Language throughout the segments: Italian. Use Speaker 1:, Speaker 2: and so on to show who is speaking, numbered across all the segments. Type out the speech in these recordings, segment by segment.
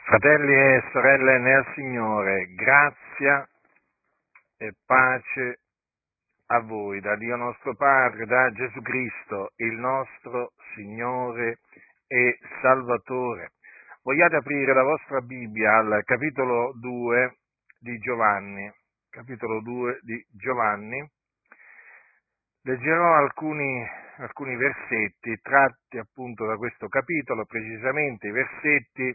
Speaker 1: Fratelli e sorelle nel Signore, grazia e pace a voi, da Dio nostro Padre, da Gesù Cristo, il nostro Signore e Salvatore. Vogliate aprire la vostra Bibbia al capitolo 2 di Giovanni. Capitolo 2 di Giovanni. Leggerò alcuni versetti tratti appunto da questo capitolo, precisamente i versetti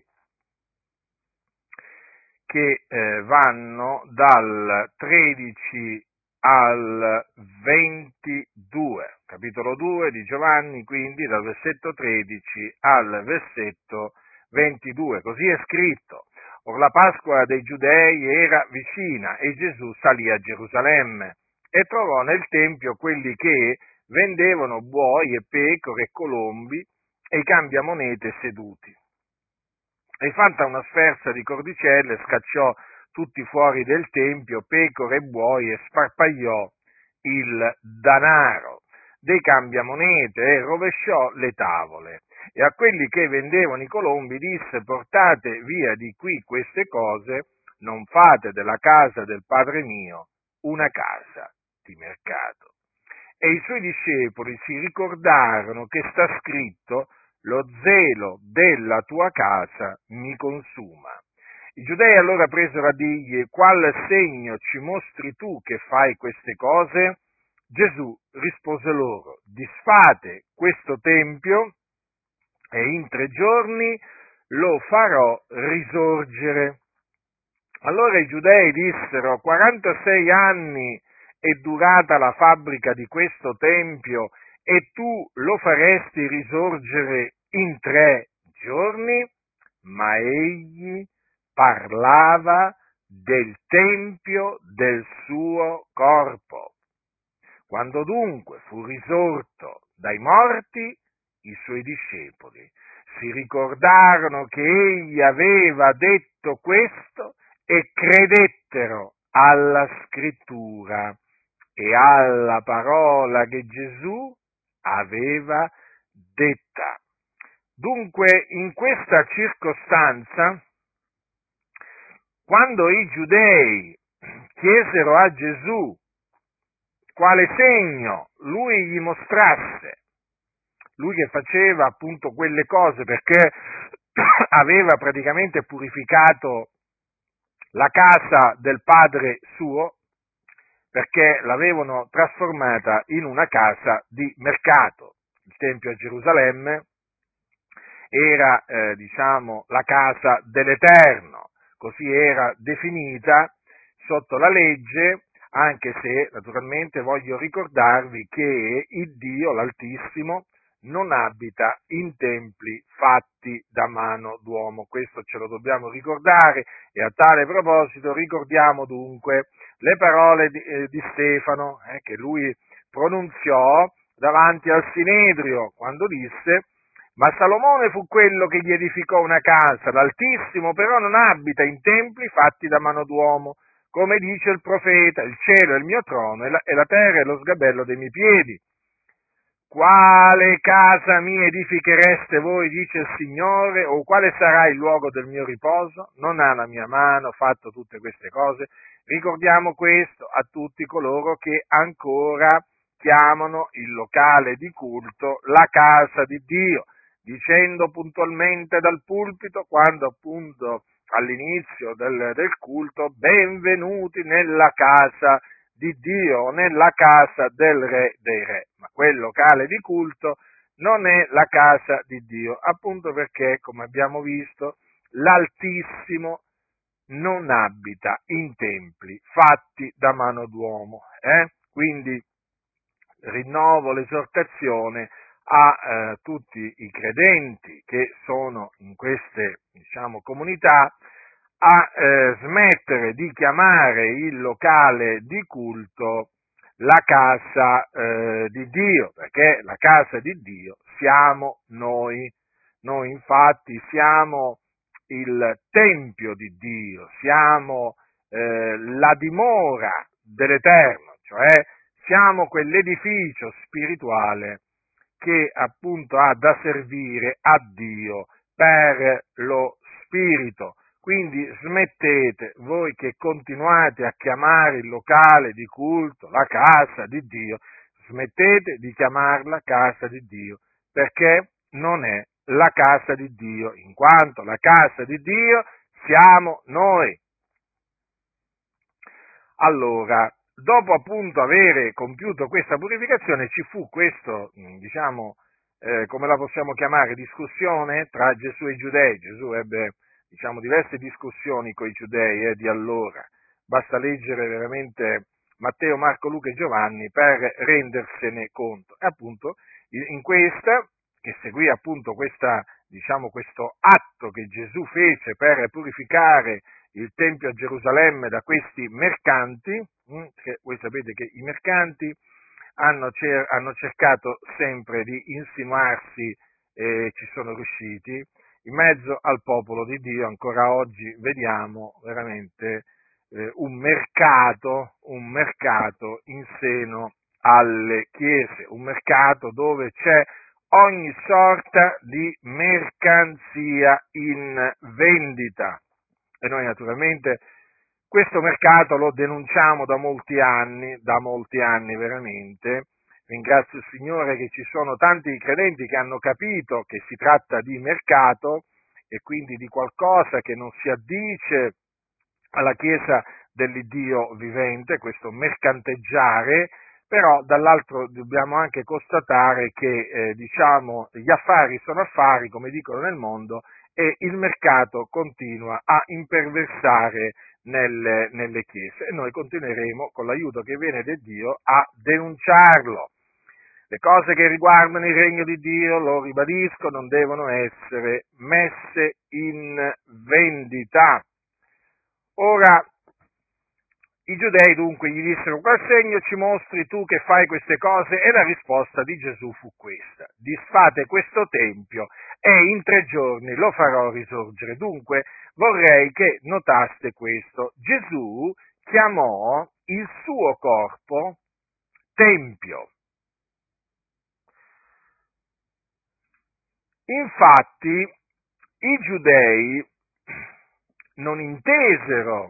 Speaker 1: che vanno dal 13 al 22, capitolo 2 di Giovanni, quindi dal versetto 13 al versetto 22. Così è scritto: Or la Pasqua dei Giudei era vicina e Gesù salì a Gerusalemme e trovò nel Tempio quelli che vendevano buoi e pecore e colombi e i cambiamonete seduti. E fatta una sferza di cordicelle, scacciò tutti fuori del tempio, pecore e buoi, e sparpagliò il danaro dei cambiamonete e rovesciò le tavole. E a quelli che vendevano i colombi disse: portate via di qui queste cose, non fate della casa del Padre mio una casa di mercato. E i suoi discepoli si ricordarono che sta scritto: lo zelo della tua casa mi consuma. I giudei allora presero a dirgli: qual segno ci mostri tu che fai queste cose? Gesù rispose loro: disfate questo tempio e in 3 giorni lo farò risorgere. Allora i giudei dissero: 46 anni è durata la fabbrica di questo tempio e tu lo faresti risorgere in 3 giorni? Ma egli parlava del tempio del suo corpo. Quando dunque fu risorto dai morti, i suoi discepoli si ricordarono che egli aveva detto questo e credettero alla scrittura e alla parola che Gesù aveva detta. Dunque, in questa circostanza, quando i giudei chiesero a Gesù quale segno lui gli mostrasse, lui che faceva appunto quelle cose perché aveva praticamente purificato la casa del padre suo, perché l'avevano trasformata in una casa di mercato. Il Tempio a Gerusalemme era, la casa dell'Eterno, così era definita sotto la legge, anche se naturalmente voglio ricordarvi che il Dio, l'Altissimo, non abita in templi fatti da mano d'uomo. Questo ce lo dobbiamo ricordare, e a tale proposito ricordiamo dunque le parole di Stefano, che lui pronunziò davanti al Sinedrio quando disse: ma Salomone fu quello che gli edificò una casa, l'Altissimo però non abita in templi fatti da mano d'uomo, come dice il profeta: il cielo è il mio trono e la terra è lo sgabello dei miei piedi. Quale casa mi edifichereste voi, dice il Signore, o quale sarà il luogo del mio riposo? Non ha la mia mano fatto tutte queste cose? Ricordiamo questo a tutti coloro che ancora chiamano il locale di culto la casa di Dio, dicendo puntualmente dal pulpito, quando appunto all'inizio del culto: benvenuti nella casa di Dio, nella casa del Re dei Re. Ma quel locale di culto non è la casa di Dio, appunto perché, come abbiamo visto, l'Altissimo non abita in templi fatti da mano d'uomo. Quindi rinnovo l'esortazione a tutti i credenti che sono in queste, comunità, a smettere di chiamare il locale di culto la casa di Dio, perché la casa di Dio siamo noi. Noi infatti siamo il Tempio di Dio, siamo la dimora dell'Eterno, cioè siamo quell'edificio spirituale che appunto ha da servire a Dio per lo Spirito. Quindi smettete, voi che continuate a chiamare il locale di culto la casa di Dio, smettete di chiamarla casa di Dio, perché non è la casa di Dio, in quanto la casa di Dio siamo noi. Allora, dopo appunto avere compiuto questa purificazione, ci fu questo, come la possiamo chiamare, discussione tra Gesù e i giudei. Gesù ebbe, diverse discussioni con i giudei di allora. Basta leggere veramente Matteo, Marco, Luca e Giovanni per rendersene conto. E appunto, in questa, che seguì appunto questo atto che Gesù fece per purificare il Tempio a Gerusalemme da questi mercanti, che voi sapete che i mercanti hanno cercato sempre di insinuarsi, e ci sono riusciti, in mezzo al popolo di Dio. Ancora oggi vediamo veramente un mercato in seno alle chiese, un mercato dove c'è ogni sorta di mercanzia in vendita. E noi naturalmente questo mercato lo denunciamo da molti anni veramente. Ringrazio il Signore che ci sono tanti credenti che hanno capito che si tratta di mercato e quindi di qualcosa che non si addice alla Chiesa dell'Iddio vivente, questo mercanteggiare, però dall'altro dobbiamo anche constatare che gli affari sono affari, come dicono nel mondo, e il mercato continua a imperversare nelle chiese e noi continueremo, con l'aiuto che viene da Dio, a denunciarlo. Le cose che riguardano il regno di Dio, lo ribadisco, non devono essere messe in vendita. Ora, i giudei dunque gli dissero: qual segno ci mostri tu che fai queste cose? E la risposta di Gesù fu questa: disfate questo tempio e in 3 giorni lo farò risorgere. Dunque vorrei che notaste questo: Gesù chiamò il suo corpo tempio. Infatti i giudei non intesero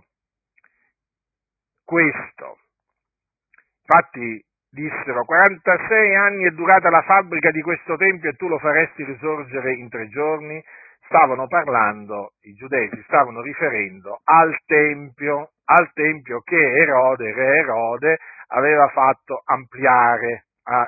Speaker 1: questo. Infatti dissero: 46 anni è durata la fabbrica di questo tempio e tu lo faresti risorgere in 3 giorni? Stavano parlando, i giudei si stavano riferendo al tempio che re Erode, aveva fatto ampliare a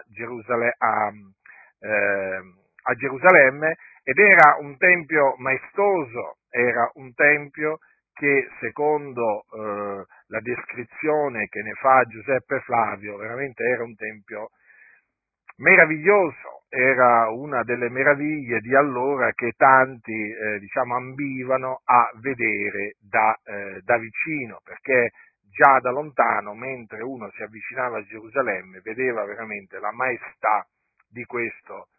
Speaker 1: Gerusalemme, ed era un tempio maestoso, era un tempio che secondo la descrizione che ne fa Giuseppe Flavio, veramente era un tempio meraviglioso, era una delle meraviglie di allora che tanti ambivano a vedere da vicino, perché già da lontano, mentre uno si avvicinava a Gerusalemme, vedeva veramente la maestà di questo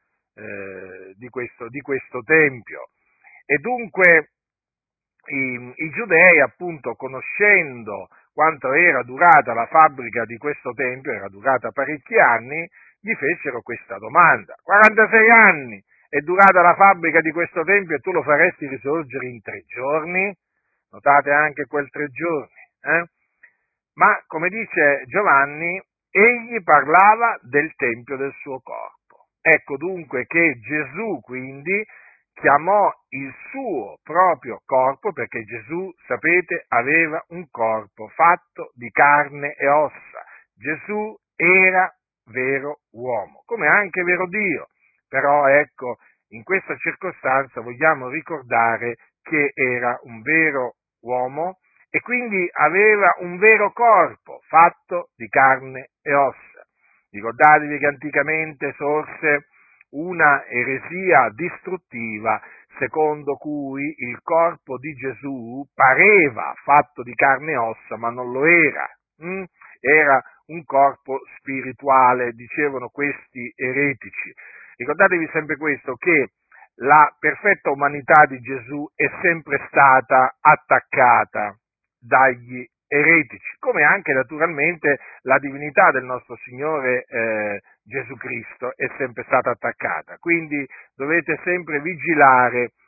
Speaker 1: tempio. E dunque i giudei, appunto, conoscendo quanto era durata la fabbrica di questo tempio, era durata parecchi anni, gli fecero questa domanda: 46 anni è durata la fabbrica di questo tempio e tu lo faresti risorgere in 3 giorni? Notate anche quel 3 giorni, Ma, come dice Giovanni, egli parlava del tempio del suo corpo. Ecco dunque che Gesù quindi chiamò il suo proprio corpo, perché Gesù, sapete, aveva un corpo fatto di carne e ossa. Gesù era vero uomo, come anche vero Dio. Però ecco, in questa circostanza vogliamo ricordare che era un vero uomo e quindi aveva un vero corpo fatto di carne e ossa. Ricordatevi che anticamente sorse una eresia distruttiva secondo cui il corpo di Gesù pareva fatto di carne e ossa, ma non lo era. Era un corpo spirituale, dicevano questi eretici. Ricordatevi sempre questo, che la perfetta umanità di Gesù è sempre stata attaccata dagli eretici, come anche naturalmente la divinità del nostro Signore Gesù Cristo è sempre stata attaccata. Quindi dovete sempre vigilare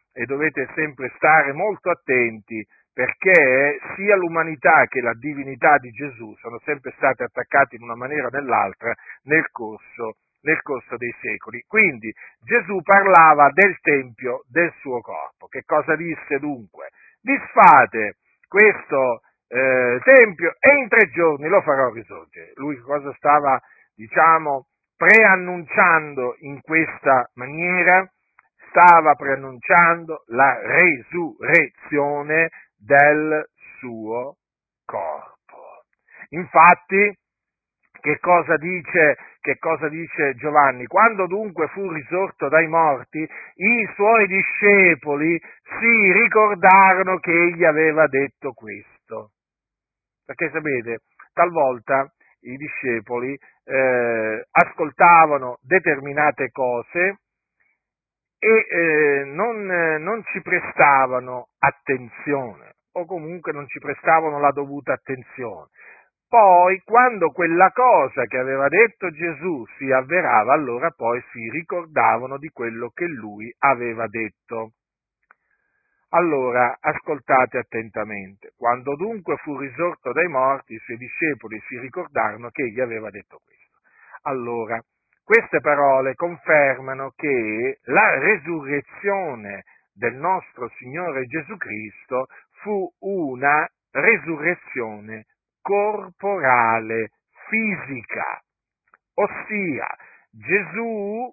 Speaker 1: e dovete sempre stare molto attenti, perché sia l'umanità che la divinità di Gesù sono sempre state attaccate in una maniera o nell'altra nel corso dei secoli. Quindi Gesù parlava del tempio del suo corpo. Che cosa disse dunque? Disfate questo tempio e in 3 giorni lo farò risorgere. Lui cosa stava, preannunciando in questa maniera? Stava preannunciando la resurrezione del suo corpo. Infatti, che cosa dice Giovanni? Quando dunque fu risorto dai morti, i suoi discepoli si ricordarono che egli aveva detto questo. Perché sapete, talvolta i discepoli ascoltavano determinate cose e non ci prestavano attenzione, o comunque non ci prestavano la dovuta attenzione. Poi, quando quella cosa che aveva detto Gesù si avverava, allora poi si ricordavano di quello che lui aveva detto. Allora, ascoltate attentamente. Quando dunque fu risorto dai morti, i suoi discepoli si ricordarono che egli aveva detto questo. Allora, queste parole confermano che la resurrezione del nostro Signore Gesù Cristo fu una resurrezione corporale, fisica, ossia Gesù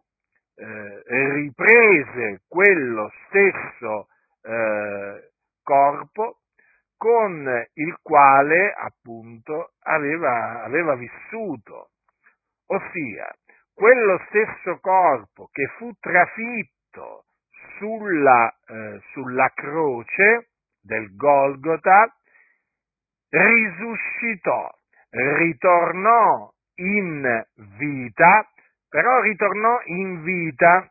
Speaker 1: riprese quello stesso corpo con il quale appunto aveva vissuto, ossia quello stesso corpo che fu trafitto sulla croce del Golgota, risuscitò, ritornò in vita, però ritornò in vita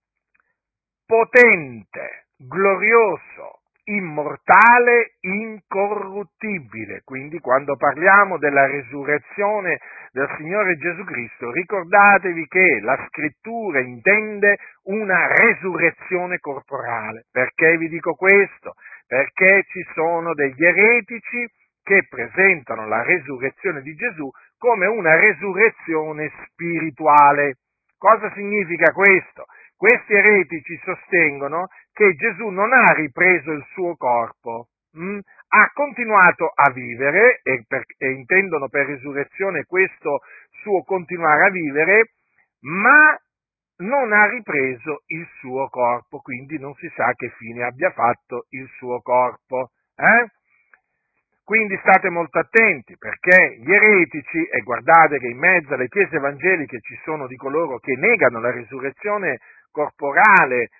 Speaker 1: potente, glorioso, immortale, incorruttibile. Quindi quando parliamo della resurrezione del Signore Gesù Cristo, ricordatevi che la Scrittura intende una resurrezione corporale. Perché vi dico questo? Perché ci sono degli eretici che presentano la resurrezione di Gesù come una resurrezione spirituale. Cosa significa questo? Questi eretici sostengono che Gesù non ha ripreso il suo corpo, ha continuato a vivere, e intendono per risurrezione questo suo continuare a vivere, ma non ha ripreso il suo corpo, quindi non si sa che fine abbia fatto il suo corpo. Quindi state molto attenti, perché gli eretici, e guardate che in mezzo alle chiese evangeliche ci sono di coloro che negano la risurrezione corporale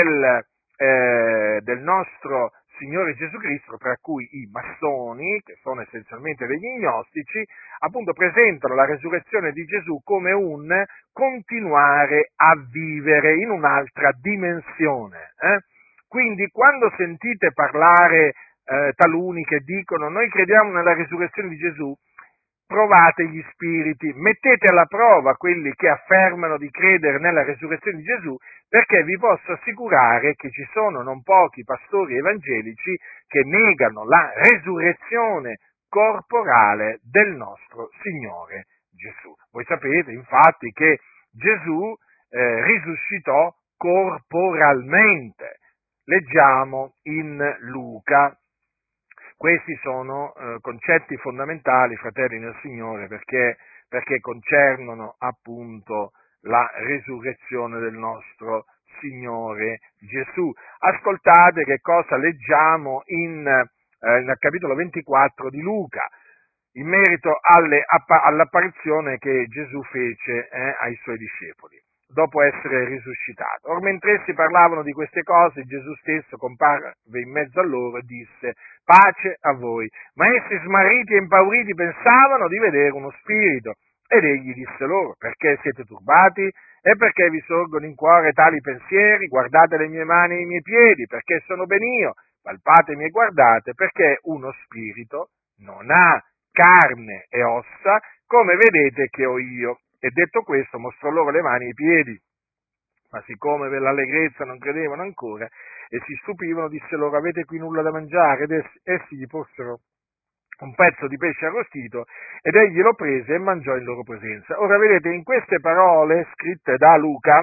Speaker 1: del nostro Signore Gesù Cristo, tra cui i massoni, che sono essenzialmente degli gnostici, appunto presentano la resurrezione di Gesù come un continuare a vivere in un'altra dimensione. Quindi quando sentite parlare taluni che dicono noi crediamo nella risurrezione di Gesù, provate gli spiriti, mettete alla prova quelli che affermano di credere nella resurrezione di Gesù, perché vi posso assicurare che ci sono non pochi pastori evangelici che negano la resurrezione corporale del nostro Signore Gesù. Voi sapete infatti che Gesù risuscitò corporalmente. Leggiamo in Luca. Questi sono concetti fondamentali, fratelli nel Signore, perché concernono appunto la resurrezione del nostro Signore Gesù. Ascoltate che cosa leggiamo nel capitolo 24 di Luca, in merito all'apparizione che Gesù fece ai suoi discepoli, dopo essere risuscitato. Or mentre essi parlavano di queste cose, Gesù stesso comparve in mezzo a loro e disse: pace a voi. Ma essi, smarriti e impauriti, pensavano di vedere uno spirito. Ed egli disse loro: perché siete turbati? E perché vi sorgono in cuore tali pensieri? Guardate le mie mani e i miei piedi, perché sono ben io. Palpatemi e guardate, perché uno spirito non ha carne e ossa, come vedete che ho io. E detto questo, mostrò loro le mani e i piedi. Ma siccome per l'allegrezza non credevano ancora e si stupivano, disse loro: avete qui nulla da mangiare? Ed essi gli posero un pezzo di pesce arrostito, ed egli lo prese e mangiò in loro presenza. Ora vedete, in queste parole scritte da Luca,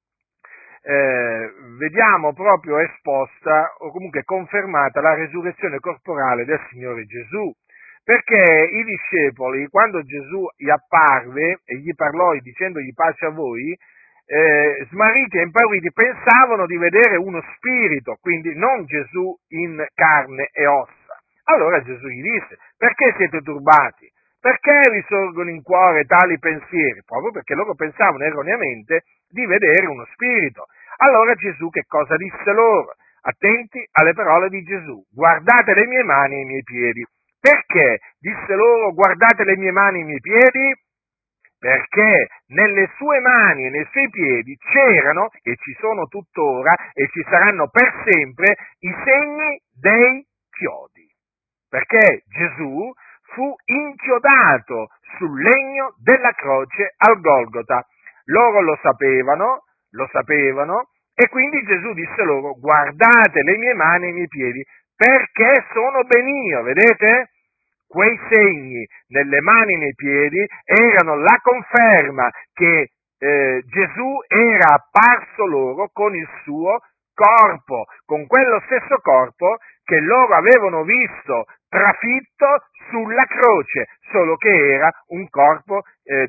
Speaker 1: vediamo proprio esposta o comunque confermata la resurrezione corporale del Signore Gesù, perché i discepoli, quando Gesù gli apparve e gli parlò dicendogli pace a voi, smarriti e impauriti, pensavano di vedere uno spirito, quindi non Gesù in carne e ossa. Allora Gesù gli disse: perché siete turbati? Perché vi sorgono in cuore tali pensieri? Proprio perché loro pensavano erroneamente di vedere uno spirito. Allora Gesù che cosa disse loro? Attenti alle parole di Gesù: guardate le mie mani e i miei piedi. Perché disse loro: guardate le mie mani e i miei piedi? Perché nelle sue mani e nei suoi piedi c'erano, e ci sono tuttora, e ci saranno per sempre, i segni dei chiodi. Perché Gesù fu inchiodato sul legno della croce al Golgota. Loro lo sapevano, e quindi Gesù disse loro: guardate le mie mani e i miei piedi, perché sono ben io, vedete? Quei segni nelle mani e nei piedi erano la conferma che Gesù era apparso loro con il suo corpo, con quello stesso corpo che loro avevano visto trafitto sulla croce, solo che era un corpo,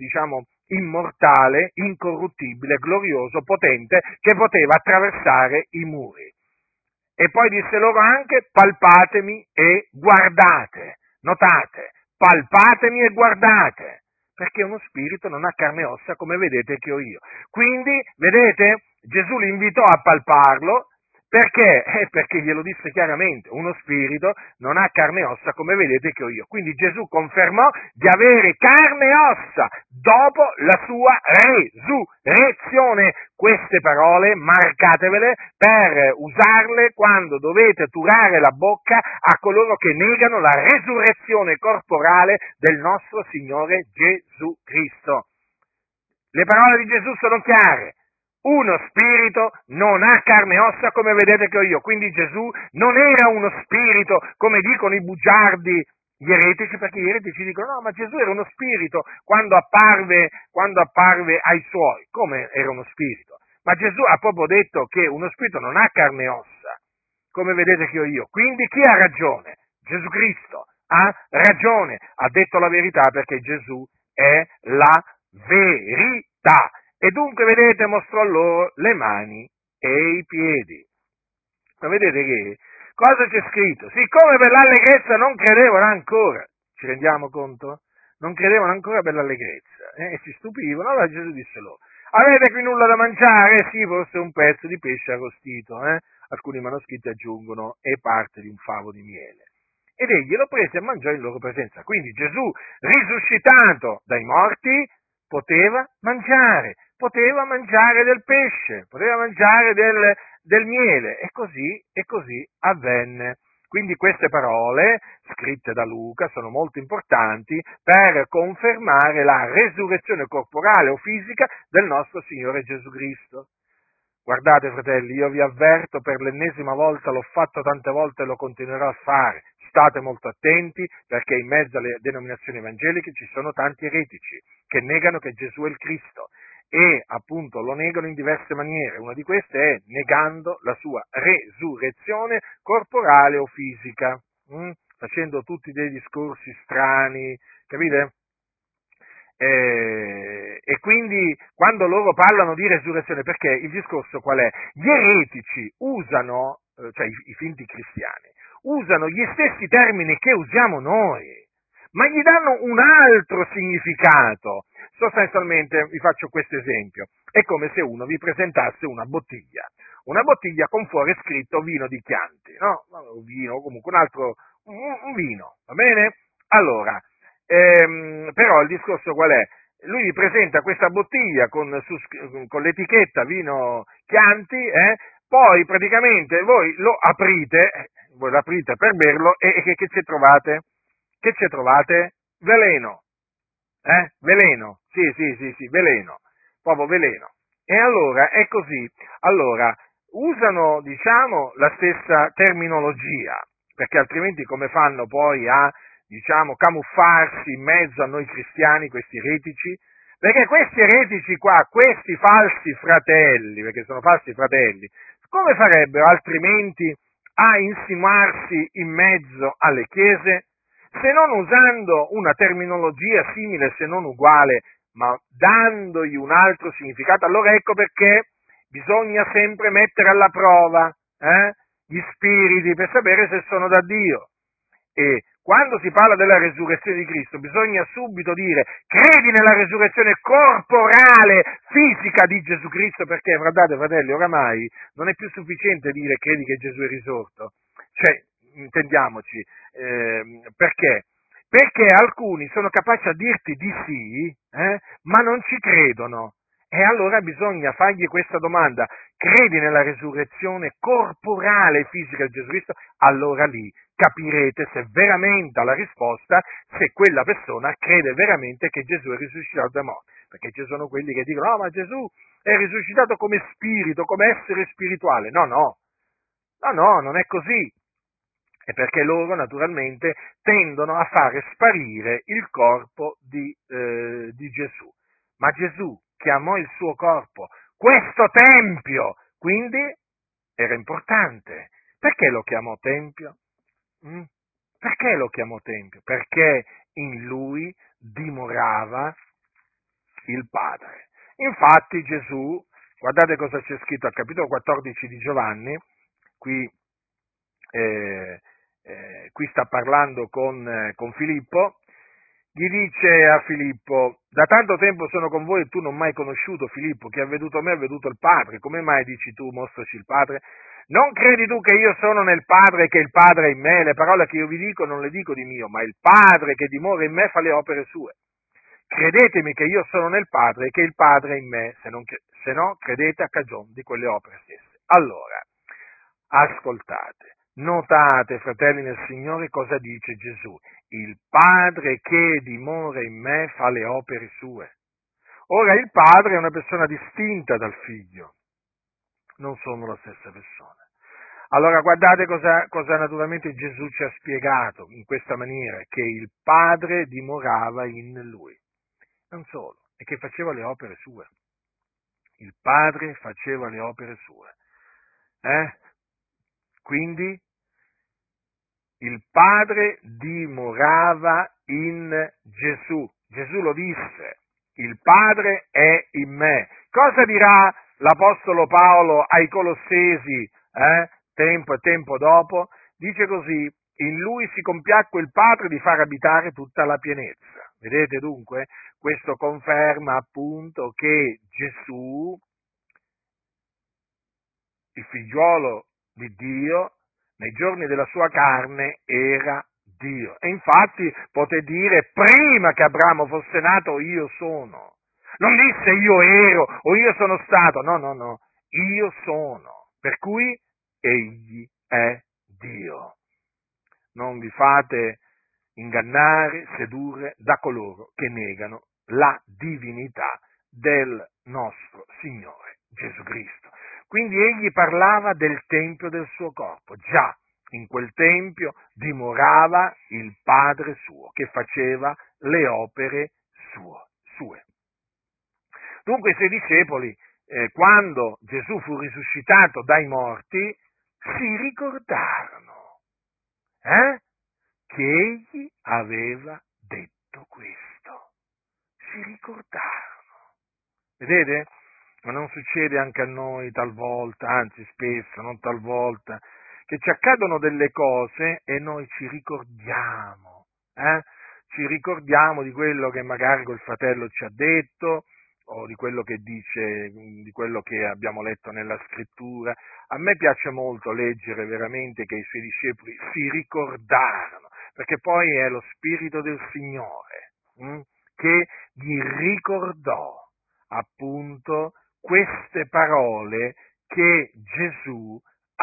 Speaker 1: immortale, incorruttibile, glorioso, potente, che poteva attraversare i muri. E poi disse loro anche: palpatemi e guardate. Notate, palpatemi e guardate, perché uno spirito non ha carne e ossa come vedete che ho io. Quindi, vedete, Gesù li invitò a palparlo, perché? Perché glielo disse chiaramente: uno spirito non ha carne e ossa come vedete che ho io. Quindi Gesù confermò di avere carne e ossa dopo la sua resurrezione. Queste parole marcatevele per usarle quando dovete turare la bocca a coloro che negano la resurrezione corporale del nostro Signore Gesù Cristo. Le parole di Gesù sono chiare. Uno spirito non ha carne e ossa come vedete che ho io. Quindi Gesù non era uno spirito come dicono i bugiardi, gli eretici, perché gli eretici dicono: no, ma Gesù era uno spirito quando apparve ai suoi. Come era uno spirito? Ma Gesù ha proprio detto che uno spirito non ha carne e ossa, come vedete che ho io. Quindi chi ha ragione? Gesù Cristo ha ragione, ha detto la verità, perché Gesù è la verità. E dunque, vedete, mostrò loro le mani e i piedi. Ma vedete che cosa c'è scritto? Siccome per l'allegrezza non credevano ancora, ci rendiamo conto? Non credevano ancora per l'allegrezza, e si stupivano. Allora Gesù disse loro: avete qui nulla da mangiare? Sì, forse un pezzo di pesce arrostito, alcuni manoscritti aggiungono, e parte di un favo di miele. Ed egli lo prese e mangiò in loro presenza. Quindi Gesù, risuscitato dai morti, poteva mangiare del pesce, poteva mangiare del miele, e così avvenne. Quindi queste parole, scritte da Luca, sono molto importanti per confermare la resurrezione corporale o fisica del nostro Signore Gesù Cristo. Guardate, fratelli, io vi avverto per l'ennesima volta, l'ho fatto tante volte e lo continuerò a fare. State molto attenti, perché in mezzo alle denominazioni evangeliche ci sono tanti eretici che negano che Gesù è il Cristo, e appunto lo negano in diverse maniere. Una di queste è negando la sua resurrezione corporale o fisica, facendo tutti dei discorsi strani, capite? E quindi quando loro parlano di resurrezione, perché il discorso qual è? Gli eretici usano, cioè i finti cristiani, usano gli stessi termini che usiamo noi, ma gli danno un altro significato. Sostanzialmente, vi faccio questo esempio: è come se uno vi presentasse una bottiglia con fuori scritto vino di Chianti, no? Vino, comunque un vino, va bene? Allora, però il discorso qual è? Lui vi presenta questa bottiglia con l'etichetta vino Chianti, poi praticamente voi l'aprite per berlo, e che ci trovate? Che ci trovate? Veleno, veleno, sì, veleno, proprio veleno. E allora è così. Allora, usano, diciamo, la stessa terminologia, perché altrimenti come fanno poi a, diciamo, camuffarsi in mezzo a noi cristiani, questi eretici? Perché questi eretici qua, questi falsi fratelli, perché sono falsi fratelli, come farebbero altrimenti a insinuarsi in mezzo alle chiese? Se non usando una terminologia simile, se non uguale, ma dandogli un altro significato. Allora ecco perché bisogna sempre mettere alla prova gli spiriti per sapere se sono da Dio. E quando si parla della resurrezione di Cristo bisogna subito dire credi nella resurrezione corporale, fisica di Gesù Cristo, perché guardate fratelli, oramai non è più sufficiente dire credi che Gesù è risorto, cioè intendiamoci, perché? Perché alcuni sono capaci a dirti di sì, ma non ci credono. E allora bisogna fargli questa domanda: credi nella resurrezione corporale e fisica di Gesù Cristo? Allora lì capirete se veramente alla risposta, se quella persona crede veramente che Gesù è risuscitato da morti. Perché ci sono quelli che dicono: no, ma Gesù è risuscitato come spirito, come essere spirituale. No, non è così. È perché loro naturalmente tendono a fare sparire il corpo di Gesù. Ma Gesù chiamò il suo corpo questo tempio, quindi era importante. Perché lo chiamò tempio? Mm? Perché lo chiamò tempio? Perché in lui dimorava il Padre. Infatti Gesù, guardate cosa c'è scritto al capitolo 14 di Giovanni, qui eh, qui sta parlando con Filippo, gli dice a Filippo: da tanto tempo sono con voi e tu non mi hai conosciuto, Filippo, chi ha veduto me ha veduto il Padre, come mai dici tu mostraci il Padre? Non credi tu che io sono nel Padre e che il Padre è in me? Le parole che io vi dico non le dico di mio, ma il Padre che dimora in me fa le opere sue. Credetemi che io sono nel Padre e che il Padre è in me, se no credete a cagion di quelle opere stesse. Allora, ascoltate, notate, fratelli nel Signore, cosa dice Gesù: il Padre che dimora in me fa le opere sue. Ora il Padre è una persona distinta dal Figlio, non sono la stessa persona. Allora guardate cosa naturalmente Gesù ci ha spiegato in questa maniera: che il Padre dimorava in lui. Non solo, e che faceva le opere sue. Il Padre faceva le opere sue. Quindi il Padre dimorava in Gesù. Gesù lo disse: il Padre è in me. Cosa dirà l'Apostolo Paolo ai Colossesi tempo e tempo dopo? Dice così: in lui si compiacque il Padre di far abitare tutta la pienezza. Vedete dunque? Questo conferma appunto che Gesù, il figliuolo di Dio, nei giorni della sua carne era Dio. E infatti poté dire: prima che Abramo fosse nato io sono. Non disse io ero o io sono stato, no, io sono. Per cui egli è Dio. Non vi fate ingannare, sedurre da coloro che negano la divinità del nostro Signore Gesù Cristo. Quindi egli parlava del tempio del suo corpo. Già in quel tempio dimorava il Padre suo, che faceva le opere sue. Dunque i suoi discepoli, quando Gesù fu risuscitato dai morti, si ricordarono che egli aveva detto questo. Si ricordarono. Vedete? Ma non succede anche a noi talvolta, anzi spesso, non talvolta, che ci accadono delle cose e noi ci ricordiamo, Ci ricordiamo di quello che magari quel fratello ci ha detto, o di quello che dice, di quello che abbiamo letto nella scrittura. A me piace molto leggere veramente che i suoi discepoli si ricordarono, perché poi è lo Spirito del Signore che gli ricordò appunto queste parole che Gesù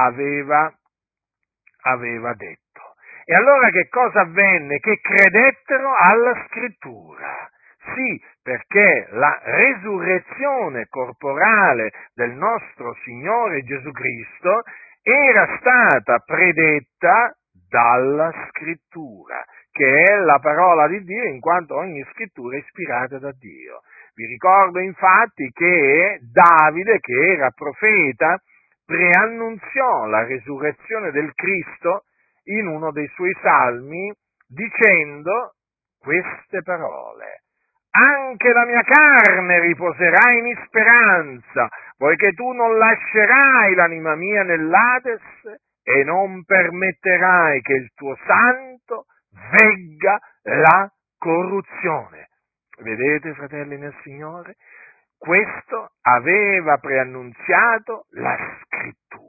Speaker 1: aveva detto. E allora che cosa avvenne? Che credettero alla scrittura, Sì, perché la resurrezione corporale del nostro Signore Gesù Cristo era stata predetta dalla Scrittura, che è la parola di Dio, in quanto ogni Scrittura è ispirata da Dio. Vi ricordo infatti che Davide, che era profeta, preannunziò la resurrezione del Cristo in uno dei suoi salmi dicendo queste parole: anche la mia carne riposerà in speranza, poiché tu non lascerai l'anima mia nell'Ades e non permetterai che il tuo santo vegga la corruzione. Vedete, fratelli nel Signore? Questo aveva preannunziato la Scrittura.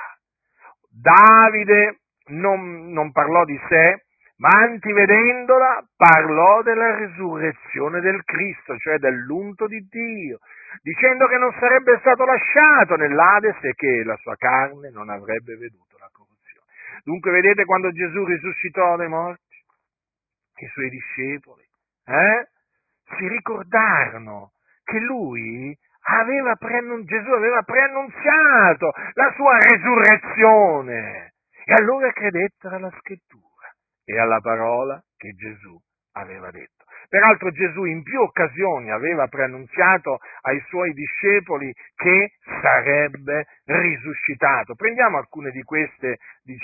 Speaker 1: Davide non parlò di sé, ma antivedendola parlò della resurrezione del Cristo, cioè dell'unto di Dio, dicendo che non sarebbe stato lasciato nell'Ades e che la sua carne non avrebbe veduto la corruzione. Dunque, vedete, quando Gesù risuscitò dai morti, i suoi discepoli si ricordarono che Gesù aveva preannunziato la sua resurrezione, e allora credettero alla Scrittura e alla parola che Gesù aveva detto. Peraltro Gesù in più occasioni aveva preannunziato ai suoi discepoli che sarebbe risuscitato. Prendiamo alcune di queste,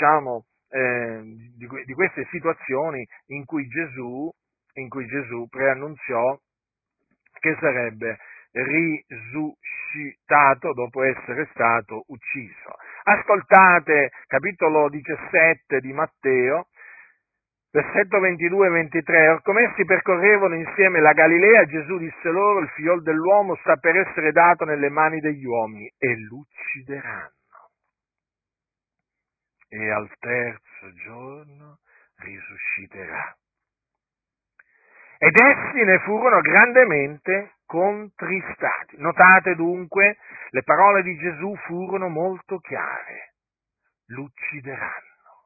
Speaker 1: di queste situazioni in cui Gesù preannunziò che sarebbe risuscitato dopo essere stato ucciso. Ascoltate capitolo 17 di Matteo, versetto 22 e 23. Or come essi percorrevano insieme la Galilea, Gesù disse loro: il figlio dell'uomo sta per essere dato nelle mani degli uomini e l'uccideranno. E al terzo giorno risusciterà. Ed essi ne furono grandemente contristati. Notate dunque, le parole di Gesù furono molto chiare. L'uccideranno.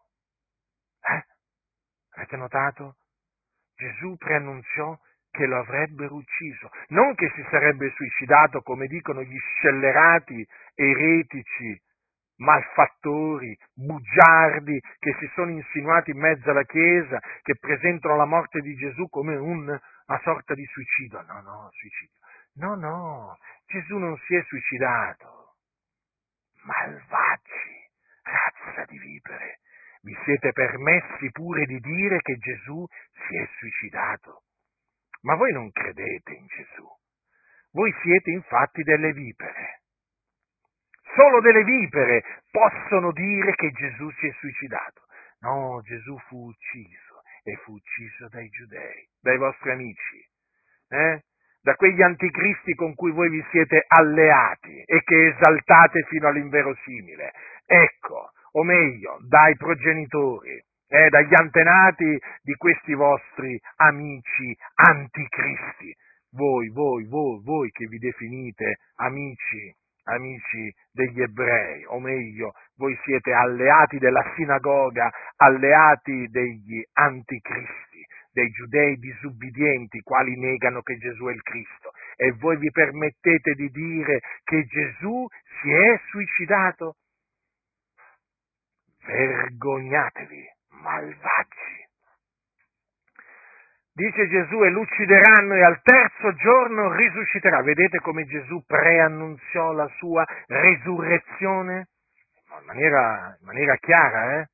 Speaker 1: Avete notato? Gesù preannunziò che lo avrebbero ucciso, non che si sarebbe suicidato come dicono gli scellerati eretici, malfattori, bugiardi che si sono insinuati in mezzo alla Chiesa, che presentano la morte di Gesù come una sorta di suicidio. No, suicidio. No, Gesù non si è suicidato. Malvagi, razza di vipere, vi siete permessi pure di dire che Gesù si è suicidato. Ma voi non credete in Gesù. Voi siete infatti delle vipere. Solo delle vipere possono dire che Gesù si è suicidato. No, Gesù fu ucciso, e fu ucciso dai giudei, dai vostri amici, da quegli anticristi con cui voi vi siete alleati e che esaltate fino all'inverosimile. Ecco, o meglio, dai progenitori, dagli antenati di questi vostri amici anticristi. Voi che vi definite amici degli ebrei, o meglio, voi siete alleati della sinagoga, alleati degli anticristi, dei giudei disubbidienti, quali negano che Gesù è il Cristo, e voi vi permettete di dire che Gesù si è suicidato? Vergognatevi, malvagi! Dice Gesù: e l'uccideranno e al terzo giorno risusciterà. Vedete come Gesù preannunziò la sua resurrezione? In maniera chiara,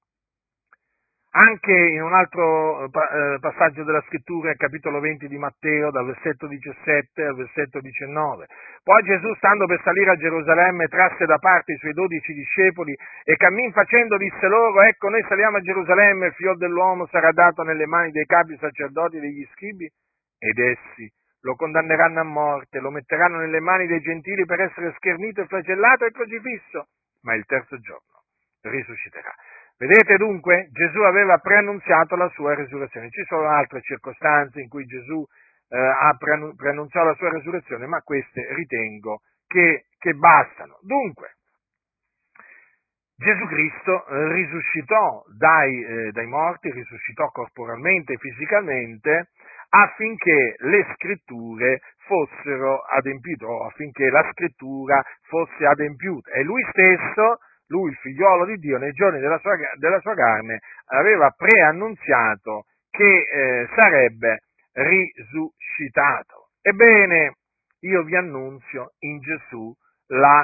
Speaker 1: Anche in un altro passaggio della Scrittura, il capitolo 20 di Matteo, dal versetto 17 al versetto 19. Poi Gesù, stando per salire a Gerusalemme, trasse da parte i suoi 12 discepoli e cammin facendo disse loro: ecco, noi saliamo a Gerusalemme, il figlio dell'uomo sarà dato nelle mani dei capi sacerdoti e degli scribi, ed essi lo condanneranno a morte, lo metteranno nelle mani dei gentili per essere schernito e flagellato e crocifisso, ma il terzo giorno risusciterà. Vedete dunque, Gesù aveva preannunziato la sua resurrezione. Ci sono altre circostanze in cui Gesù ha preannunziato la sua resurrezione, ma queste ritengo che bastano. Dunque, Gesù Cristo risuscitò dai morti, risuscitò corporalmente e fisicamente affinché le scritture fossero adempiute, o affinché la scrittura fosse adempiuta. E lui stesso, lui il figliolo di Dio, nei giorni della sua carne, aveva preannunziato che sarebbe risuscitato. Ebbene, io vi annunzio in Gesù la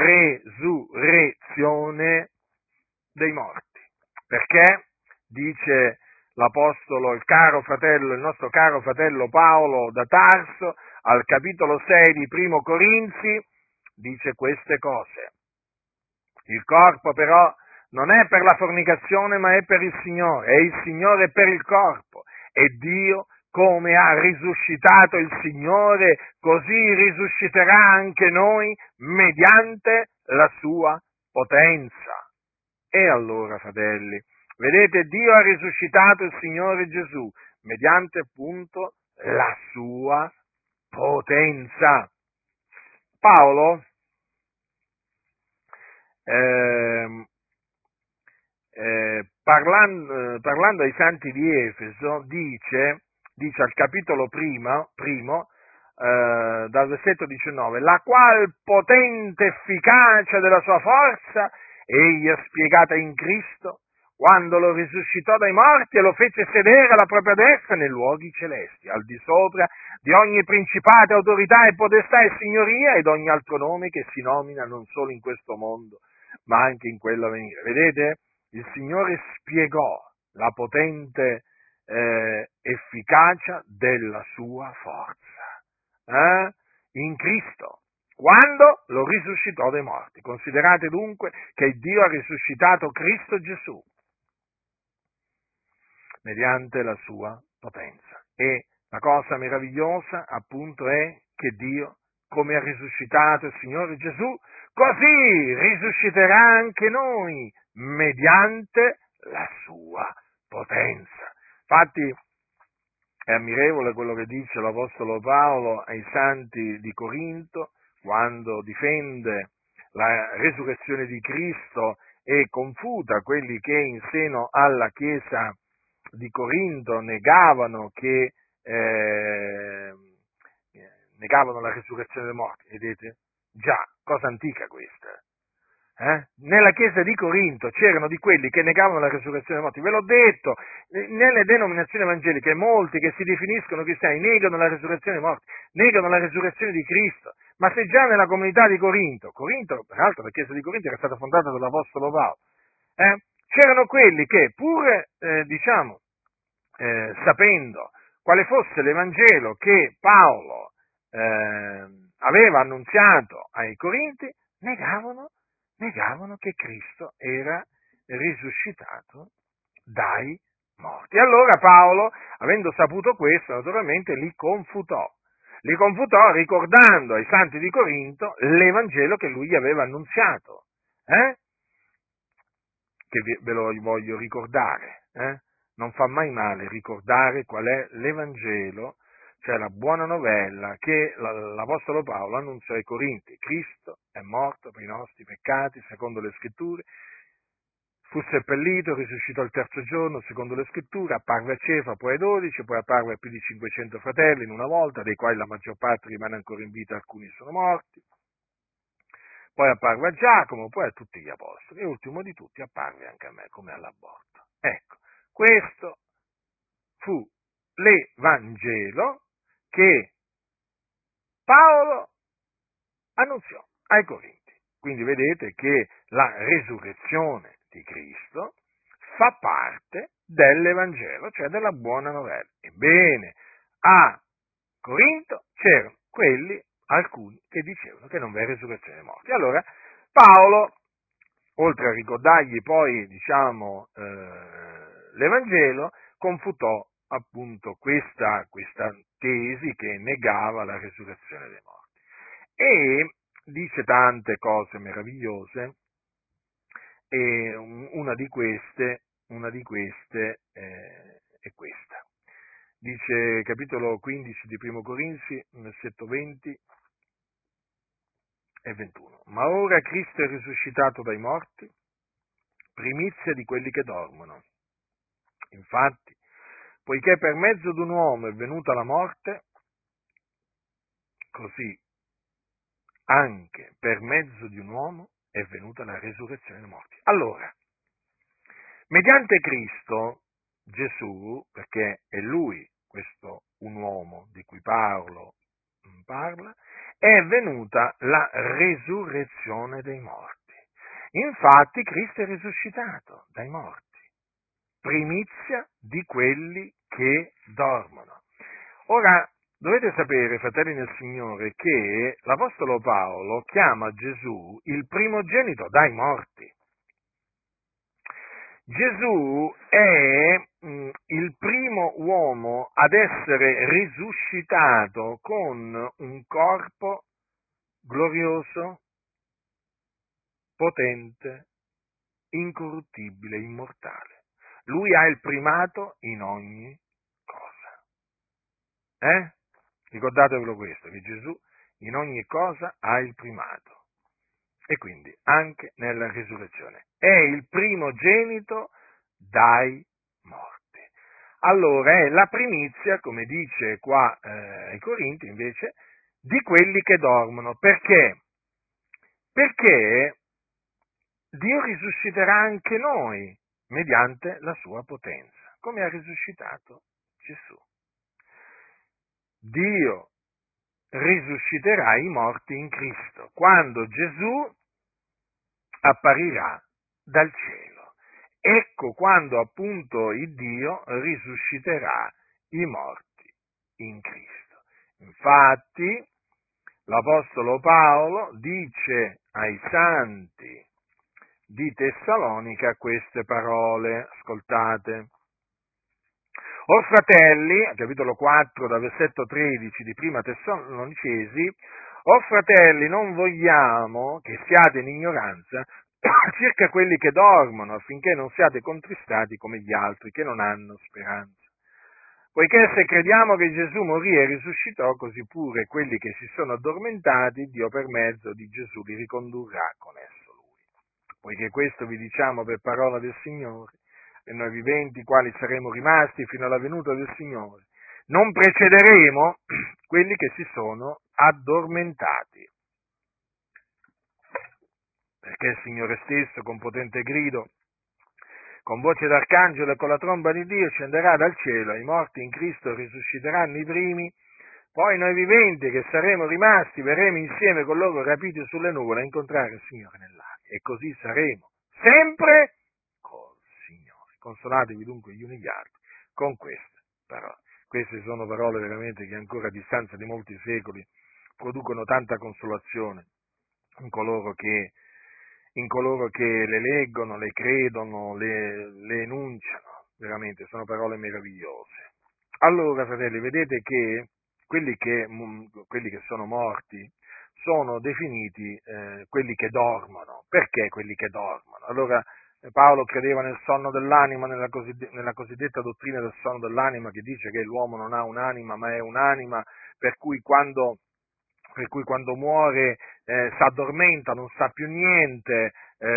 Speaker 1: resurrezione dei morti. Perché? Dice l'apostolo, il nostro caro fratello Paolo da Tarso, al capitolo 6 di Primo Corinzi, dice queste cose. Il corpo però non è per la fornicazione, ma è per il Signore, e il Signore è per il corpo. E Dio, come ha risuscitato il Signore, così risusciterà anche noi mediante la sua potenza. E allora, fratelli, vedete, Dio ha risuscitato il Signore Gesù mediante appunto la sua potenza. Paolo, parlando ai santi di Efeso, dice al capitolo primo, dal versetto 19, la qual potente efficacia della sua forza egli ha spiegata in Cristo, quando lo risuscitò dai morti e lo fece sedere alla propria destra nei luoghi celesti, al di sopra di ogni principato, autorità e potestà e signoria ed ogni altro nome che si nomina non solo in questo mondo, ma anche in quello a venire. Vedete? Il Signore spiegò la potente efficacia della sua forza in Cristo, quando lo risuscitò dai morti. Considerate dunque che Dio ha risuscitato Cristo Gesù mediante la sua potenza. E la cosa meravigliosa, appunto, è che Dio, come ha risuscitato il Signore Gesù, così risusciterà anche noi mediante la sua potenza. Infatti è ammirevole quello che dice l'Apostolo Paolo ai santi di Corinto quando difende la resurrezione di Cristo e confuta quelli che in seno alla Chiesa di Corinto negavano la resurrezione dei morti. Vedete? Già, cosa antica questa. Nella chiesa di Corinto c'erano di quelli che negavano la resurrezione dei morti, ve l'ho detto, nelle denominazioni evangeliche molti che si definiscono cristiani negano la resurrezione dei morti, negano la resurrezione di Cristo, ma se già nella comunità di Corinto, peraltro la chiesa di Corinto era stata fondata dall'Apostolo Paolo, c'erano quelli che pur, sapendo quale fosse l'Evangelo che Paolo aveva annunziato ai Corinti, negavano che Cristo era risuscitato dai morti. E allora Paolo, avendo saputo questo, naturalmente li confutò ricordando ai santi di Corinto l'Evangelo che lui gli aveva annunziato, che ve lo voglio ricordare. Non fa mai male ricordare qual è l'Evangelo, cioè la buona novella che l'Apostolo Paolo annunciò ai Corinti. Cristo è morto per i nostri peccati, secondo le Scritture, fu seppellito, risuscitò il terzo giorno, secondo le Scritture, apparve a Cefa, poi ai 12, poi apparve a più di 500 fratelli in una volta, dei quali la maggior parte rimane ancora in vita, alcuni sono morti. Poi apparve a Giacomo, poi a tutti gli apostoli, e ultimo di tutti apparve anche a me, come all'aborto. Ecco, questo fu l'Evangelo che Paolo annunziò ai Corinti. Quindi vedete che la resurrezione di Cristo fa parte dell'Evangelo, cioè della buona novella. Ebbene, a Corinto c'erano alcuni che dicevano che non v'è resurrezione dei morti. Allora Paolo, oltre a ricordargli poi, l'Evangelo, confutò appunto questa tesi che negava la resurrezione dei morti. E dice tante cose meravigliose, e una di queste è questa. Dice, capitolo 15 di Primo Corinzi, versetto 20 e 21. Ma ora Cristo è risuscitato dai morti, primizia di quelli che dormono. Infatti, Poiché per mezzo di un uomo è venuta la morte, così anche per mezzo di un uomo è venuta la resurrezione dei morti. Allora, mediante Cristo, Gesù, perché è Lui, questo un uomo di cui Paolo parla, è venuta la resurrezione dei morti. Infatti Cristo è risuscitato dai morti, primizia di quelli che dormono. Ora, dovete sapere, fratelli nel Signore, che l'Apostolo Paolo chiama Gesù il primogenito dai morti. Gesù è il primo uomo ad essere risuscitato con un corpo glorioso, potente, incorruttibile, immortale. Lui ha il primato in ogni cosa. Ricordatevelo questo, che Gesù in ogni cosa ha il primato. E quindi anche nella risurrezione. È il primogenito dai morti. Allora è la primizia, come dice qua ai Corinti invece, di quelli che dormono. Perché? Perché Dio risusciterà anche noi mediante la sua potenza, come ha risuscitato Gesù. Dio risusciterà i morti in Cristo, quando Gesù apparirà dal cielo. Ecco quando appunto il Dio risusciterà i morti in Cristo. Infatti, l'Apostolo Paolo dice ai santi di Tessalonica queste parole, ascoltate. O fratelli, capitolo 4, da versetto 13 di Prima Tessalonicesi, o fratelli, non vogliamo che siate in ignoranza circa quelli che dormono, affinché non siate contristati come gli altri che non hanno speranza. Poiché se crediamo che Gesù morì e risuscitò, così pure quelli che si sono addormentati, Dio per mezzo di Gesù li ricondurrà con esso Lui. Poiché questo vi diciamo per parola del Signore, e noi viventi, quali saremo rimasti fino alla venuta del Signore, non precederemo quelli che si sono addormentati. Perché il Signore stesso, con potente grido, con voce d'arcangelo e con la tromba di Dio, scenderà dal cielo, i morti in Cristo risusciteranno i primi, poi noi viventi che saremo rimasti verremo insieme con loro rapiti sulle nuvole a incontrare il Signore nell'aria, e così saremo sempre col Signore. Consolatevi dunque gli uni gli altri con queste parole. Queste sono parole veramente che ancora a distanza di molti secoli producono tanta consolazione in coloro che le leggono, le credono, le enunciano. Veramente sono parole meravigliose. Allora, fratelli, vedete che quelli che sono morti sono definiti quelli che dormono. Perché quelli che dormono? Allora, Paolo credeva nel sonno dell'anima, nella cosiddetta dottrina del sonno dell'anima, che dice che l'uomo non ha un'anima, ma è un'anima, per cui quando muore si addormenta, non sa più niente,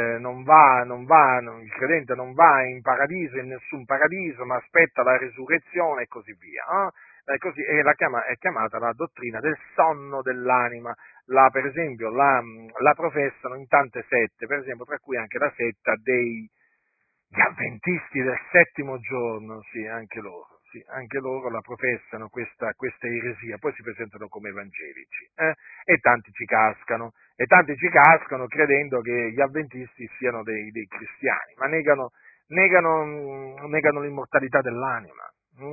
Speaker 1: il credente non va in paradiso, in nessun paradiso, ma aspetta la resurrezione e così via. È chiamata la dottrina del sonno dell'anima. Per esempio, la professano in tante sette, per esempio, tra cui anche la setta degli avventisti del settimo giorno, sì, anche loro la professano questa eresia, poi si presentano come evangelici, e tanti ci cascano credendo che gli avventisti siano dei cristiani, ma negano l'immortalità dell'anima.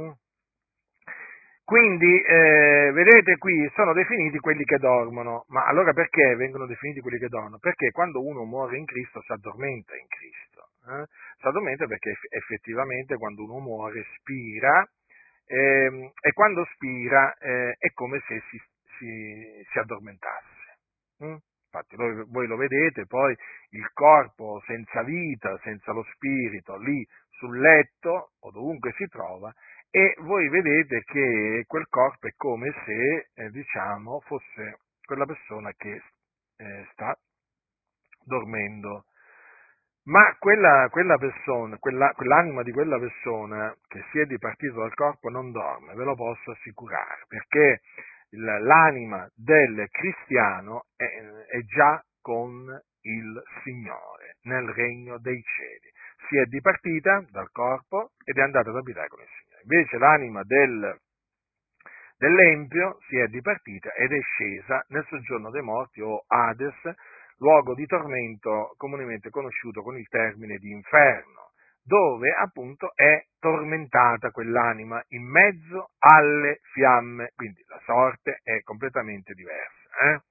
Speaker 1: Quindi, vedete qui, sono definiti quelli che dormono, ma allora perché vengono definiti quelli che dormono? Perché quando uno muore in Cristo si addormenta in Cristo. Si addormenta perché effettivamente quando uno muore spira, e quando spira è come se si addormentasse. Infatti voi lo vedete, poi il corpo senza vita, senza lo spirito, lì sul letto o dovunque si trova, e voi vedete che quel corpo è come se, fosse quella persona che sta dormendo. Ma quella persona, quell'anima di quella persona che si è dipartito dal corpo non dorme, ve lo posso assicurare, perché l'anima del cristiano è già con il Signore nel regno dei cieli. Si è dipartita dal corpo ed è andata ad abitare con il Signore. Invece l'anima dell'empio si è dipartita ed è scesa nel soggiorno dei morti o Hades, luogo di tormento comunemente conosciuto con il termine di inferno, dove appunto è tormentata quell'anima in mezzo alle fiamme, quindi la sorte è completamente diversa.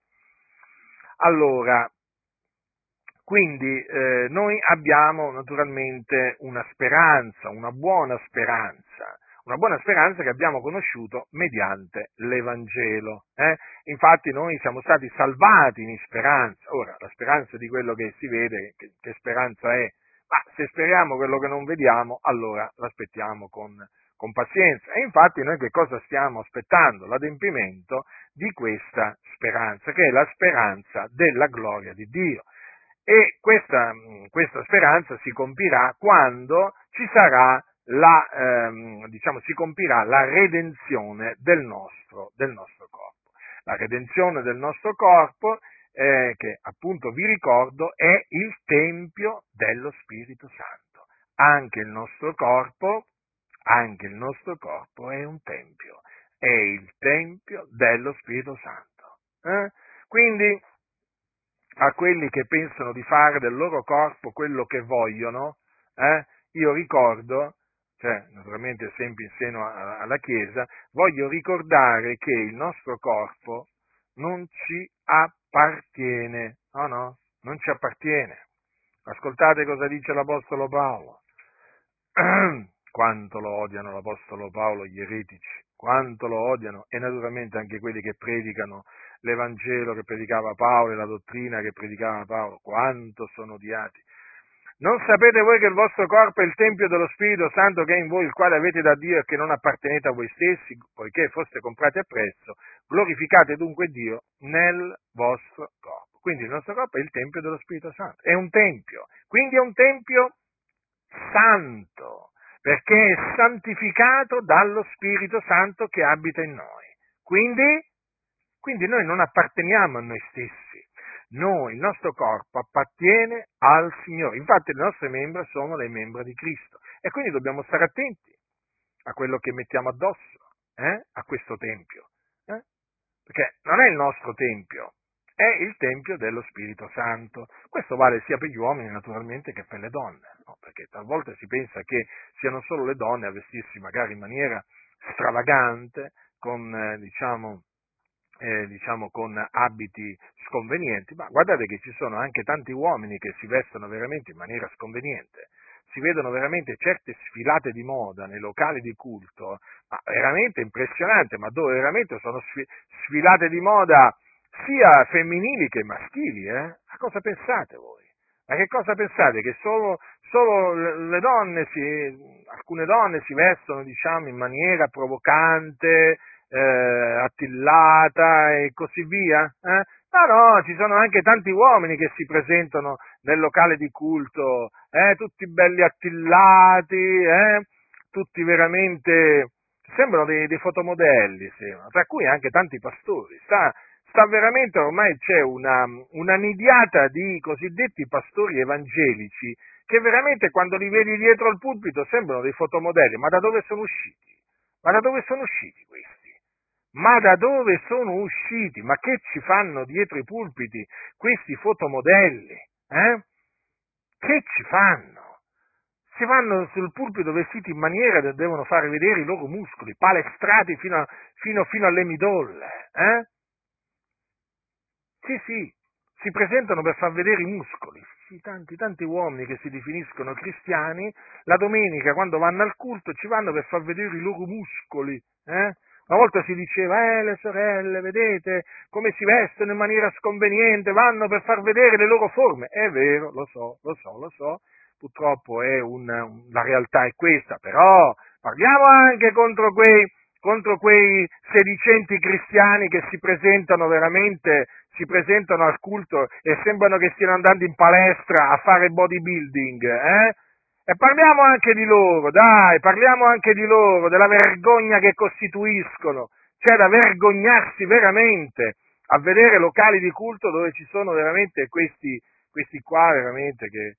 Speaker 1: Allora, quindi noi abbiamo naturalmente una speranza, una buona speranza che abbiamo conosciuto mediante l'Evangelo. Infatti noi siamo stati salvati in speranza. Ora, la speranza di quello che si vede, che speranza è? Ma se speriamo quello che non vediamo, allora l'aspettiamo con pazienza. E infatti noi che cosa stiamo aspettando? L'adempimento di questa speranza, che è la speranza della gloria di Dio. E questa speranza si compirà quando ci sarà si compirà la redenzione del nostro corpo. La redenzione del nostro corpo, che appunto vi ricordo, è il tempio dello Spirito Santo. Anche il nostro corpo è un tempio, è il tempio dello Spirito Santo. Quindi, a quelli che pensano di fare del loro corpo quello che vogliono, io ricordo, naturalmente sempre in seno alla Chiesa, voglio ricordare che il nostro corpo non ci appartiene, no, non ci appartiene. Ascoltate cosa dice l'Apostolo Paolo. Quanto lo odiano l'Apostolo Paolo gli eretici, quanto lo odiano, e naturalmente anche quelli che predicano l'Evangelo che predicava Paolo e la dottrina che predicava Paolo, quanto sono odiati. Non sapete voi che il vostro corpo è il Tempio dello Spirito Santo che è in voi, il quale avete da Dio e che non appartenete a voi stessi, poiché foste comprati a prezzo? Glorificate dunque Dio nel vostro corpo. Quindi il nostro corpo è il Tempio dello Spirito Santo, è un Tempio, quindi è un Tempio santo, perché è santificato dallo Spirito Santo che abita in noi. Quindi noi non apparteniamo a noi stessi, il nostro corpo appartiene al Signore, infatti le nostre membra sono le membra di Cristo e quindi dobbiamo stare attenti a quello che mettiamo addosso, a questo Tempio, perché non è il nostro Tempio, è il Tempio dello Spirito Santo. Questo vale sia per gli uomini naturalmente che per le donne, no? Perché talvolta si pensa che siano solo le donne a vestirsi magari in maniera stravagante, con con abiti sconvenienti, ma guardate che ci sono anche tanti uomini che si vestono veramente in maniera sconveniente. Si vedono veramente certe sfilate di moda nei locali di culto, ma veramente impressionante, ma dove veramente sono sfilate di moda sia femminili che maschili, A cosa pensate voi? Ma che cosa pensate? Che solo le donne alcune donne si vestono, in maniera provocante, attillata e così via? No, ci sono anche tanti uomini che si presentano nel locale di culto, tutti belli attillati, tutti veramente, sembrano dei fotomodelli, tra cui anche tanti pastori. Sta veramente, ormai c'è una nidiata di cosiddetti pastori evangelici che veramente quando li vedi dietro al pulpito sembrano dei fotomodelli, ma da dove sono usciti? Ma da dove sono usciti questi? Ma da dove sono usciti? Ma che ci fanno dietro i pulpiti questi fotomodelli? Che ci fanno? Si vanno sul pulpito vestiti in maniera che devono fare vedere i loro muscoli, palestrati fino alle midolle, Sì, si presentano per far vedere i muscoli. Sì, tanti uomini che si definiscono cristiani, la domenica quando vanno al culto ci vanno per far vedere i loro muscoli, Una volta si diceva, le sorelle, vedete come si vestono in maniera sconveniente, vanno per far vedere le loro forme. È vero, lo so, purtroppo la realtà è questa, però parliamo anche contro quei contro quei sedicenti cristiani che si presentano al culto e sembrano che stiano andando in palestra a fare bodybuilding, E parliamo anche di loro, dai, parliamo anche di loro, della vergogna che costituiscono. C'è da vergognarsi veramente a vedere locali di culto dove ci sono veramente questi qua veramente che,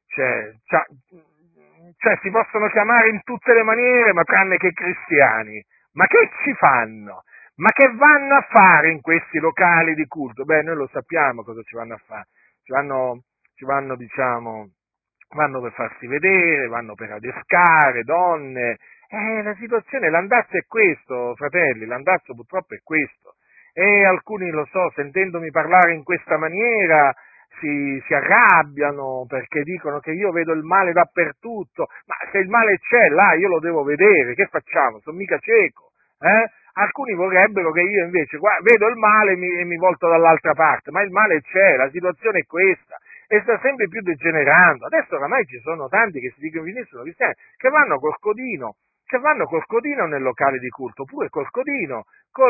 Speaker 1: cioè, si possono chiamare in tutte le maniere, ma tranne che cristiani. Ma che ci fanno? Ma che vanno a fare in questi locali di culto? Beh, noi lo sappiamo cosa ci vanno a fare. Diciamo, vanno per farsi vedere, vanno per adescare donne. La situazione, l'andazzo è questo, fratelli, l'andazzo purtroppo è questo. E alcuni, lo so, sentendomi parlare in questa maniera, si arrabbiano perché dicono che io vedo il male dappertutto, ma se il male c'è là io lo devo vedere, che facciamo? Sono mica cieco, eh? Alcuni vorrebbero che io invece vedo il male e mi volto dall'altra parte, ma il male c'è, la situazione è questa e sta sempre più degenerando. Adesso oramai ci sono tanti che si dicono sono cristiani, che vanno col codino nel locale di culto, oppure col codino,